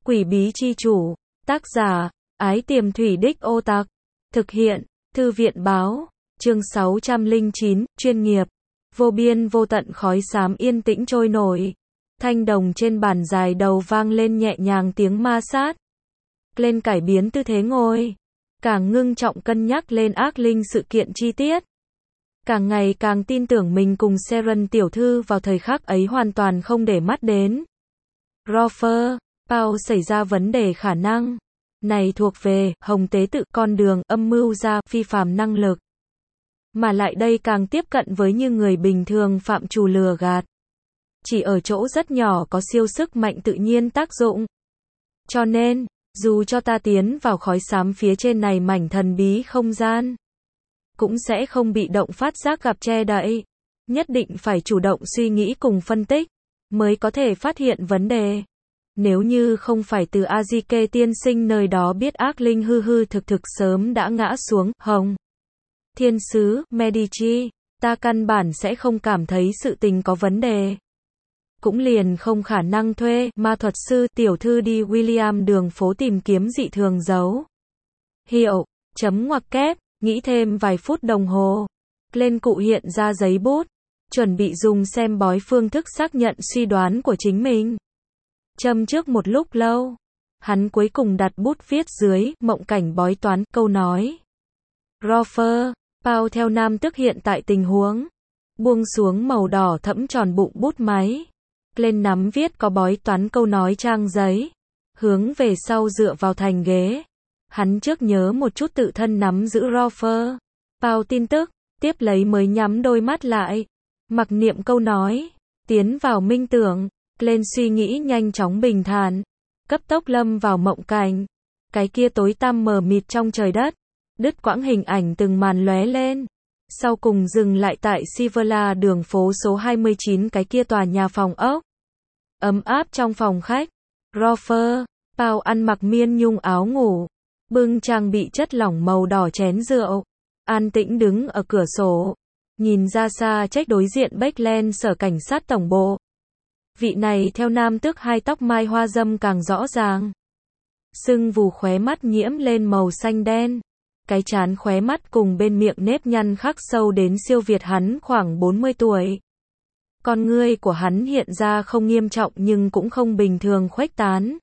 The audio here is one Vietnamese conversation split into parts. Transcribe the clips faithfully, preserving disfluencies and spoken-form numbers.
Quỷ bí chi chủ. Tác giả, Ái Tiềm Thủy Đích Ô Tặc. Thực hiện, Thư viện báo. Chương sáu trăm lẻ chín, chuyên nghiệp. Vô biên vô tận khói xám yên tĩnh trôi nổi. Thanh đồng trên bàn dài đầu vang lên nhẹ nhàng tiếng ma sát. Lên cải biến tư thế ngồi. Càng ngưng trọng cân nhắc lên ác linh sự kiện chi tiết. Càng ngày càng tin tưởng mình cùng Seren tiểu thư vào thời khắc ấy hoàn toàn không để mắt đến. Rofer, Paul xảy ra vấn đề khả năng. Này thuộc về, hồng tế tự, con đường, âm mưu ra, phi phàm năng lực. Mà lại đây càng tiếp cận với như người bình thường phạm trù lừa gạt. Chỉ ở chỗ rất nhỏ có siêu sức mạnh tự nhiên tác dụng. Cho nên, dù cho ta tiến vào khói xám phía trên này mảnh thần bí không gian, cũng sẽ không bị động phát giác gặp che đậy. Nhất định phải chủ động suy nghĩ cùng phân tích, mới có thể phát hiện vấn đề. Nếu như không phải từ Azike tiên sinh nơi đó biết ác linh hư hư thực thực sớm đã ngã xuống, hồng thiên sứ, Medici, ta căn bản sẽ không cảm thấy sự tình có vấn đề. Cũng liền không khả năng thuê ma thuật sư tiểu thư đi William đường phố tìm kiếm dị thường dấu hiệu, chấm ngoặc kép, nghĩ thêm vài phút đồng hồ. Lên cụ hiện ra giấy bút, chuẩn bị dùng xem bói phương thức xác nhận suy đoán của chính mình. Châm trước một lúc lâu, hắn cuối cùng đặt bút viết dưới mộng cảnh bói toán câu nói. Rofer, Paul theo nam tức hiện tại tình huống. Buông xuống màu đỏ thẫm tròn bụng bút máy. Lên nắm viết có bói toán câu nói trang giấy. Hướng về sau dựa vào thành ghế. Hắn trước nhớ một chút tự thân nắm giữ Rofer. Paul tin tức, tiếp lấy mới nhắm đôi mắt lại. Mặc niệm câu nói, tiến vào minh tưởng. Lên suy nghĩ nhanh chóng bình thản, cấp tốc lâm vào mộng cảnh. Cái kia tối tăm mờ mịt trong trời đất, đứt quãng hình ảnh từng màn lóe lên. Sau cùng dừng lại tại Siverla đường phố số hai mươi chín cái kia tòa nhà phòng ốc. Ấm áp trong phòng khách, Rofer, Paul ăn mặc miên nhung áo ngủ, bưng trang bị chất lỏng màu đỏ chén rượu, an tĩnh đứng ở cửa sổ, nhìn ra xa trách đối diện Backland sở cảnh sát tổng bộ. Vị này theo nam tước hai tóc mai hoa dâm càng rõ ràng. Sưng vù khóe mắt nhiễm lên màu xanh đen. Cái trán khóe mắt cùng bên miệng nếp nhăn khắc sâu đến siêu việt hắn khoảng bốn mươi tuổi. Con ngươi của hắn hiện ra không nghiêm trọng nhưng cũng không bình thường khuếch tán.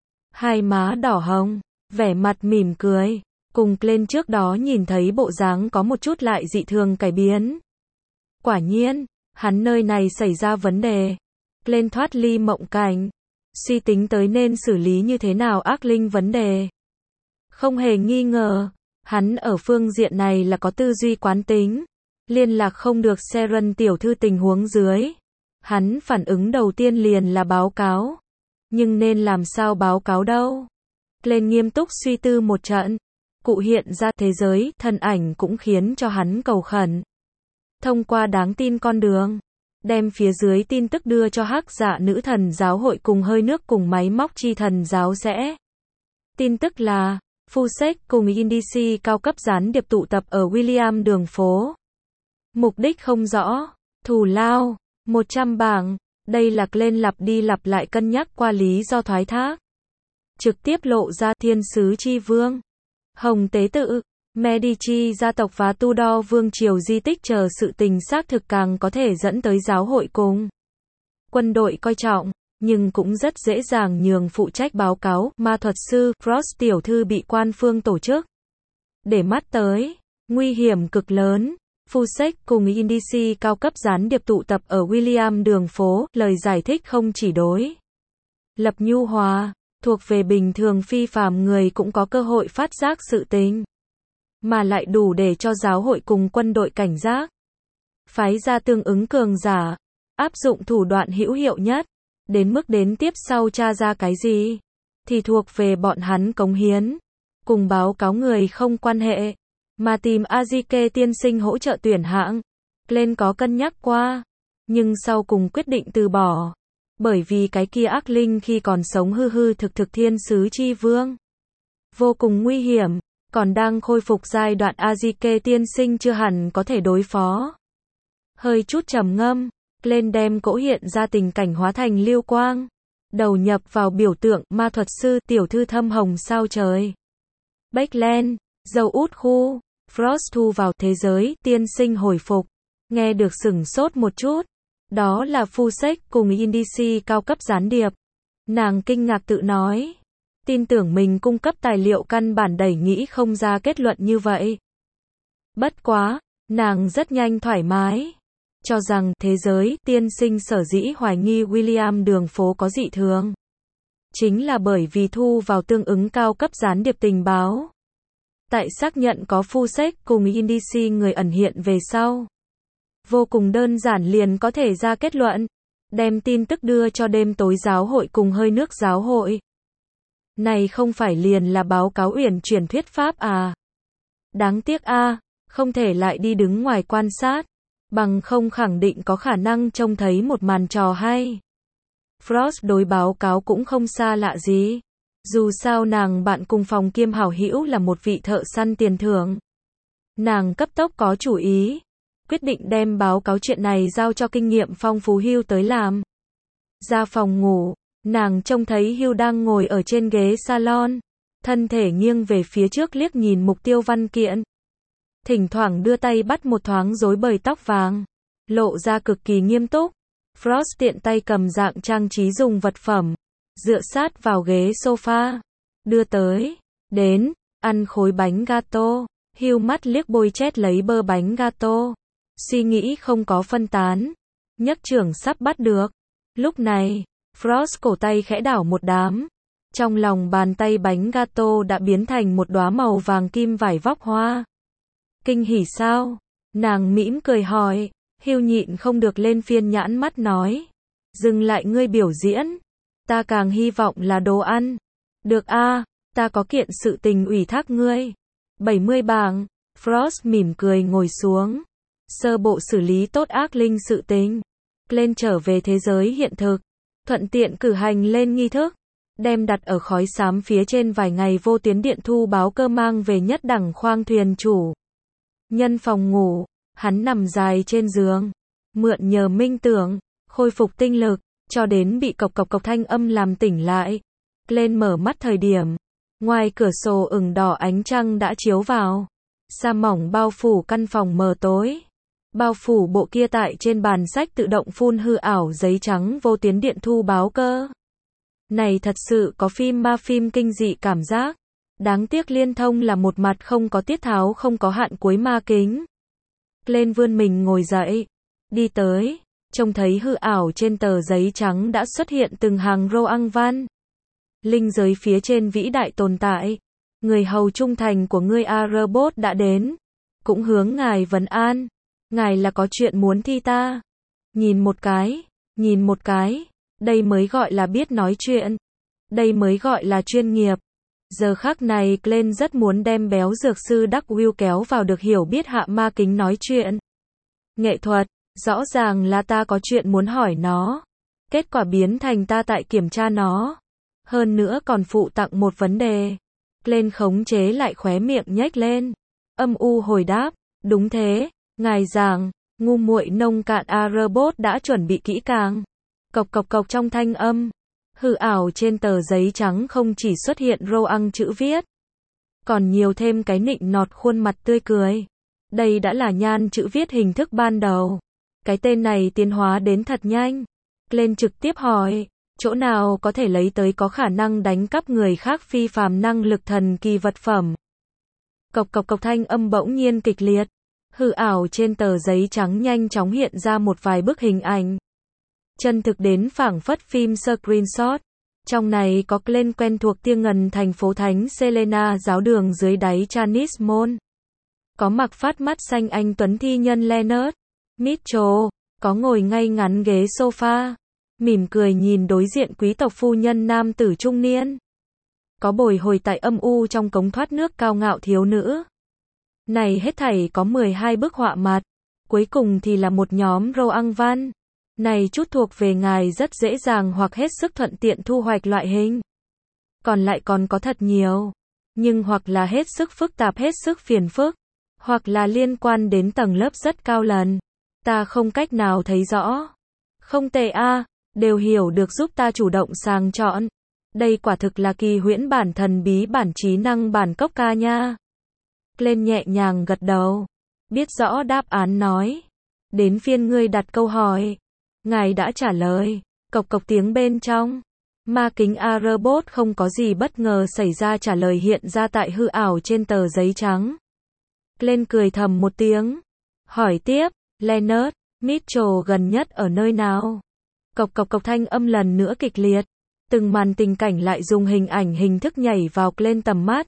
Hai má đỏ hồng, vẻ mặt mỉm cười, cùng lên trước đó nhìn thấy bộ dáng có một chút lại dị thường cải biến. Quả nhiên, hắn nơi này xảy ra vấn đề. Lên thoát ly mộng cảnh, suy tính tới nên xử lý như thế nào ác linh vấn đề. Không hề nghi ngờ, hắn ở phương diện này là có tư duy quán tính. Liên lạc không được Seren tiểu thư tình huống dưới. Hắn phản ứng đầu tiên liền là báo cáo. Nhưng nên làm sao báo cáo đâu? Lên nghiêm túc suy tư một trận. Cụ hiện ra thế giới, thân ảnh cũng khiến cho hắn cầu khẩn. Thông qua đáng tin con đường. Đem phía dưới tin tức đưa cho hắc dạ nữ thần giáo hội cùng hơi nước cùng máy móc chi thần giáo sẽ. Tin tức là, Fusek cùng Indici cao cấp gián điệp tụ tập ở William đường phố. Mục đích không rõ, thù lao, một trăm bảng, đây là lên lặp đi lặp lại cân nhắc qua lý do thoái thác. Trực tiếp lộ ra thiên sứ chi vương, hồng tế tự, Medici gia tộc và Tudor vương triều di tích chờ sự tình xác thực càng có thể dẫn tới giáo hội cùng quân đội coi trọng, nhưng cũng rất dễ dàng nhường phụ trách báo cáo, ma thuật sư, Frost tiểu thư bị quan phương tổ chức. Để mắt tới, nguy hiểm cực lớn, Fusek cùng Indici cao cấp gián điệp tụ tập ở William đường phố, lời giải thích không chỉ đối lập nhu hòa, thuộc về bình thường phi phàm người cũng có cơ hội phát giác sự tình. Mà lại đủ để cho giáo hội cùng quân đội cảnh giác. Phái ra tương ứng cường giả. Áp dụng thủ đoạn hữu hiệu nhất. Đến mức đến tiếp sau tra ra cái gì. Thì thuộc về bọn hắn cống hiến. Cùng báo cáo người không quan hệ. Mà tìm Azike tiên sinh hỗ trợ tuyển hạng. Lên có cân nhắc qua. Nhưng sau cùng quyết định từ bỏ. Bởi vì cái kia ác linh khi còn sống hư hư thực thực thiên sứ chi vương. Vô cùng nguy hiểm. Còn đang khôi phục giai đoạn Azike tiên sinh chưa hẳn có thể đối phó. Hơi chút trầm ngâm, lên đem cỗ hiện ra tình cảnh hóa thành lưu quang. đầu nhập vào biểu tượng ma thuật sư tiểu thư thâm hồng sao trời. Backland, dầu út khu, Frost thu vào thế giới tiên sinh hồi phục. Nghe được sửng sốt một chút. Đó là Fusek cùng Indici cao cấp gián điệp. Nàng kinh ngạc tự nói. Tin tưởng mình cung cấp tài liệu căn bản đẩy nghĩ không ra kết luận như vậy. Bất quá, nàng rất nhanh thoải mái. Cho rằng thế giới tiên sinh sở dĩ hoài nghi William đường phố có dị thường. Chính là bởi vì thu vào tương ứng cao cấp gián điệp tình báo. Tại xác nhận có Fusek cùng Indici người ẩn hiện về sau. Vô cùng đơn giản liền có thể ra kết luận. Đem tin tức đưa cho đêm tối giáo hội cùng hơi nước giáo hội. Này không phải liền là báo cáo uyển chuyển thuyết pháp à. Đáng tiếc a, à, không thể lại đi đứng ngoài quan sát. Bằng không khẳng định có khả năng trông thấy một màn trò hay. Frost đối báo cáo cũng không xa lạ gì. Dù sao nàng bạn cùng phòng kiêm hảo hữu là một vị thợ săn tiền thưởng. Nàng cấp tốc có chủ ý. Quyết định đem báo cáo chuyện này giao cho kinh nghiệm phong phú Hugh tới làm. Ra phòng ngủ, nàng trông thấy Hugh đang ngồi ở trên ghế salon. Thân thể nghiêng về phía trước liếc nhìn mục tiêu văn kiện. Thỉnh thoảng đưa tay bắt một thoáng rối bời tóc vàng. Lộ ra cực kỳ nghiêm túc. Frost tiện tay cầm dạng trang trí dùng vật phẩm. Dựa sát vào ghế sofa. Đưa tới. Đến. Ăn khối bánh gato. Hugh mắt liếc bôi chét lấy bơ bánh gato. Suy nghĩ không có phân tán. Nhấc trưởng sắp bắt được. Lúc này, Frost cổ tay khẽ đảo một đám. Trong lòng bàn tay bánh gato đã biến thành một đóa màu vàng kim vải vóc hoa. Kinh hỉ sao? Nàng mỉm cười hỏi. Hugh nhịn không được lên phiên nhãn mắt nói. Dừng lại ngươi biểu diễn. Ta càng hy vọng là đồ ăn. Được a, à, ta có kiện sự tình ủy thác ngươi. bảy mươi bảng. Frost mỉm cười ngồi xuống. Sơ bộ xử lý tốt ác linh sự tình. Lên trở về thế giới hiện thực. Thuận tiện cử hành lên nghi thức. Đem đặt ở khói xám phía trên vài ngày vô tuyến điện thu báo cơ mang về nhất đẳng khoang thuyền chủ. Nhân phòng ngủ. Hắn nằm dài trên giường. Mượn nhờ minh tưởng. Khôi phục tinh lực. Cho đến bị cộc cộc cộc thanh âm làm tỉnh lại. Lên mở mắt thời điểm. Ngoài cửa sổ ửng đỏ ánh trăng đã chiếu vào. Sa mỏng bao phủ căn phòng mờ tối. Bao phủ bộ kia tại trên bàn sách tự động phun hư ảo giấy trắng vô tuyến điện thu báo cơ. Này thật sự có phim ma phim kinh dị cảm giác. Đáng tiếc liên thông là một mặt không có tiết tháo không có hạn cuối ma kính. Lên vươn mình ngồi dậy. Đi tới. Trông thấy hư ảo trên tờ giấy trắng đã xuất hiện từng hàng rô ăn văn. Linh giới phía trên vĩ đại tồn tại. Người hầu trung thành của ngươi A-robot đã đến. Cũng hướng ngài vấn an. Ngài là có chuyện muốn thi ta. Nhìn một cái. Nhìn một cái. Đây mới gọi là biết nói chuyện. Đây mới gọi là chuyên nghiệp. Giờ khắc này Glenn rất muốn đem béo dược sư Đắc Will kéo vào được hiểu biết hạ ma kính nói chuyện. Nghệ thuật. Rõ ràng là ta có chuyện muốn hỏi nó. Kết quả biến thành ta tại kiểm tra nó. Hơn nữa còn phụ tặng một vấn đề. Glenn khống chế lại khóe miệng nhếch lên. Âm u hồi đáp. Đúng thế. Ngài giảng. Ngu muội nông cạn A-robot đã chuẩn bị kỹ càng. Cộc cộc cộc trong thanh âm. Hư ảo trên tờ giấy trắng không chỉ xuất hiện rô ăn chữ viết. Còn nhiều thêm cái nịnh nọt khuôn mặt tươi cười. Đây đã là nhan chữ viết hình thức ban đầu. Cái tên này tiến hóa đến thật nhanh. Glenn trực tiếp hỏi. Chỗ nào có thể lấy tới có khả năng đánh cắp người khác phi phàm năng lực thần kỳ vật phẩm. Cộc cộc cộc thanh âm bỗng nhiên kịch liệt. Hư ảo trên tờ giấy trắng nhanh chóng hiện ra một vài bức hình ảnh. Chân thực đến phảng phất phim screenshot. Trong này có Glenn quen thuộc tia ngần thành phố Thánh Selena giáo đường dưới đáy Chanis Mall. Có mặc phát mắt xanh anh tuấn thi nhân Leonard Mitchell. Có ngồi ngay ngắn ghế sofa. Mỉm cười nhìn đối diện quý tộc phu nhân nam tử trung niên. Có bồi hồi tại âm u trong cống thoát nước cao ngạo thiếu nữ. Này hết thảy có mười hai bức họa mặt. Cuối cùng thì là một nhóm rô ăn văn. Này chút thuộc về ngài rất dễ dàng hoặc hết sức thuận tiện thu hoạch loại hình. Còn lại còn có thật nhiều. Nhưng hoặc là hết sức phức tạp hết sức phiền phức. Hoặc là liên quan đến tầng lớp rất cao lần. Ta không cách nào thấy rõ. Không tệ a, đều hiểu được giúp ta chủ động sàng chọn. Đây quả thực là kỳ huyễn bản thần bí bản trí năng bản cốc ca nha. Glenn nhẹ nhàng gật đầu. Biết rõ đáp án nói. Đến phiên ngươi đặt câu hỏi. Ngài đã trả lời. Cộc cộc tiếng bên trong. Ma kính A-robot không có gì bất ngờ xảy ra trả lời hiện ra tại hư ảo trên tờ giấy trắng. Glenn cười thầm một tiếng. Hỏi tiếp, Leonard, Mitchell gần nhất ở nơi nào? Cộc cộc cộc thanh âm lần nữa kịch liệt. Từng màn tình cảnh lại dùng hình ảnh hình thức nhảy vào Glenn tầm mắt.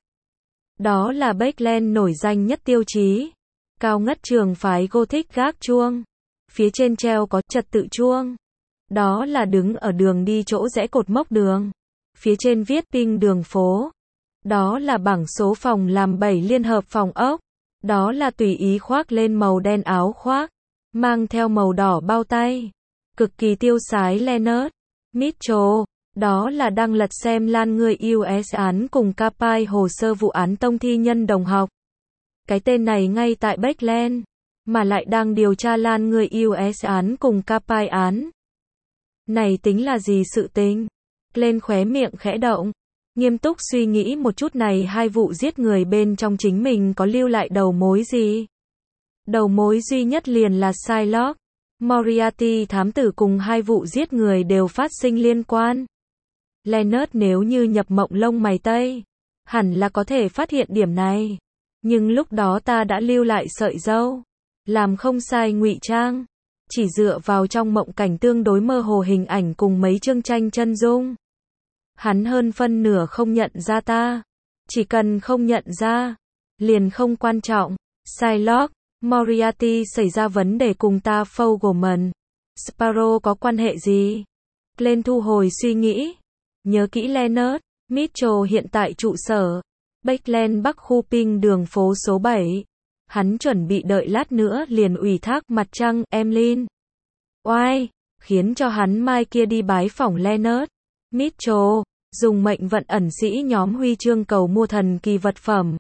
Đó là Backland nổi danh nhất tiêu chí. Cao ngất trường phái Gothic gác chuông. Phía trên treo có trật tự chuông. Đó là đứng ở đường đi chỗ rẽ cột mốc đường. Phía trên viết ping đường phố. Đó là bảng số phòng làm bảy liên hợp phòng ốc. Đó là tùy ý khoác lên màu đen áo khoác. Mang theo màu đỏ bao tay. Cực kỳ tiêu sái Leonard. Mitchell. Đó là đang lật xem lan người u ét án cùng Capai hồ sơ vụ án tông thi nhân đồng học. Cái tên này ngay tại Backland. Mà lại đang điều tra lan người u ét án cùng Capai án. Này tính là gì sự tình? Glenn khóe miệng khẽ động. Nghiêm túc suy nghĩ một chút này hai vụ giết người bên trong chính mình có lưu lại đầu mối gì? Đầu mối duy nhất liền là Shylock. Moriarty thám tử cùng hai vụ giết người đều phát sinh liên quan. Leonard nếu như nhập mộng lông mày tây, hẳn là có thể phát hiện điểm này. Nhưng lúc đó ta đã lưu lại sợi râu. Làm không sai ngụy trang. Chỉ dựa vào trong mộng cảnh tương đối mơ hồ hình ảnh cùng mấy chương tranh chân dung. Hắn hơn phân nửa không nhận ra ta. Chỉ cần không nhận ra, liền không quan trọng. Shylock, Moriarty xảy ra vấn đề cùng ta Fogelman. Sparrow có quan hệ gì? Glenn thu hồi suy nghĩ. Nhớ kỹ Leonard, Mitchell hiện tại trụ sở. Backland Bắc khu ping đường phố số bảy. Hắn chuẩn bị đợi lát nữa liền ủy thác mặt trăng, Emlyn. Oai, khiến cho hắn mai kia đi bái phỏng Leonard. Mitchell, dùng mệnh vận ẩn sĩ nhóm huy chương cầu mua thần kỳ vật phẩm.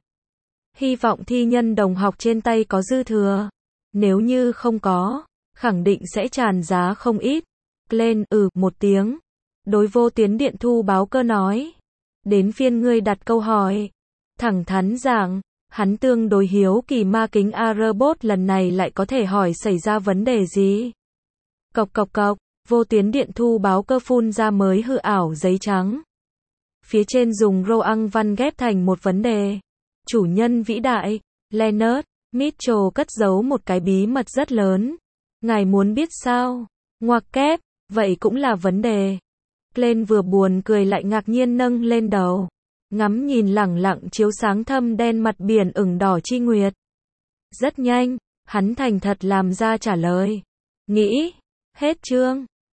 Hy vọng thi nhân đồng học trên tay có dư thừa. Nếu như không có, khẳng định sẽ tràn giá không ít. Glenn ừ một tiếng. Đối vô tuyến điện thu báo cơ nói. Đến phiên ngươi đặt câu hỏi. Thẳng thắn rằng, hắn tương đối hiếu kỳ ma kính A-robot lần này lại có thể hỏi xảy ra vấn đề gì. Cộc cộc cộc, vô tuyến điện thu báo cơ phun ra mới hư ảo giấy trắng. Phía trên dùng Roang văn ghép thành một vấn đề. Chủ nhân vĩ đại, Leonard, Mitchell cất giấu một cái bí mật rất lớn. Ngài muốn biết sao? Ngoặc kép, vậy cũng là vấn đề. Glenn vừa buồn cười lại ngạc nhiên nâng lên đầu. Ngắm nhìn lẳng lặng chiếu sáng thâm đen mặt biển ửng đỏ chi nguyệt. Rất nhanh, hắn thành thật làm ra trả lời. Nghĩ, hết chương.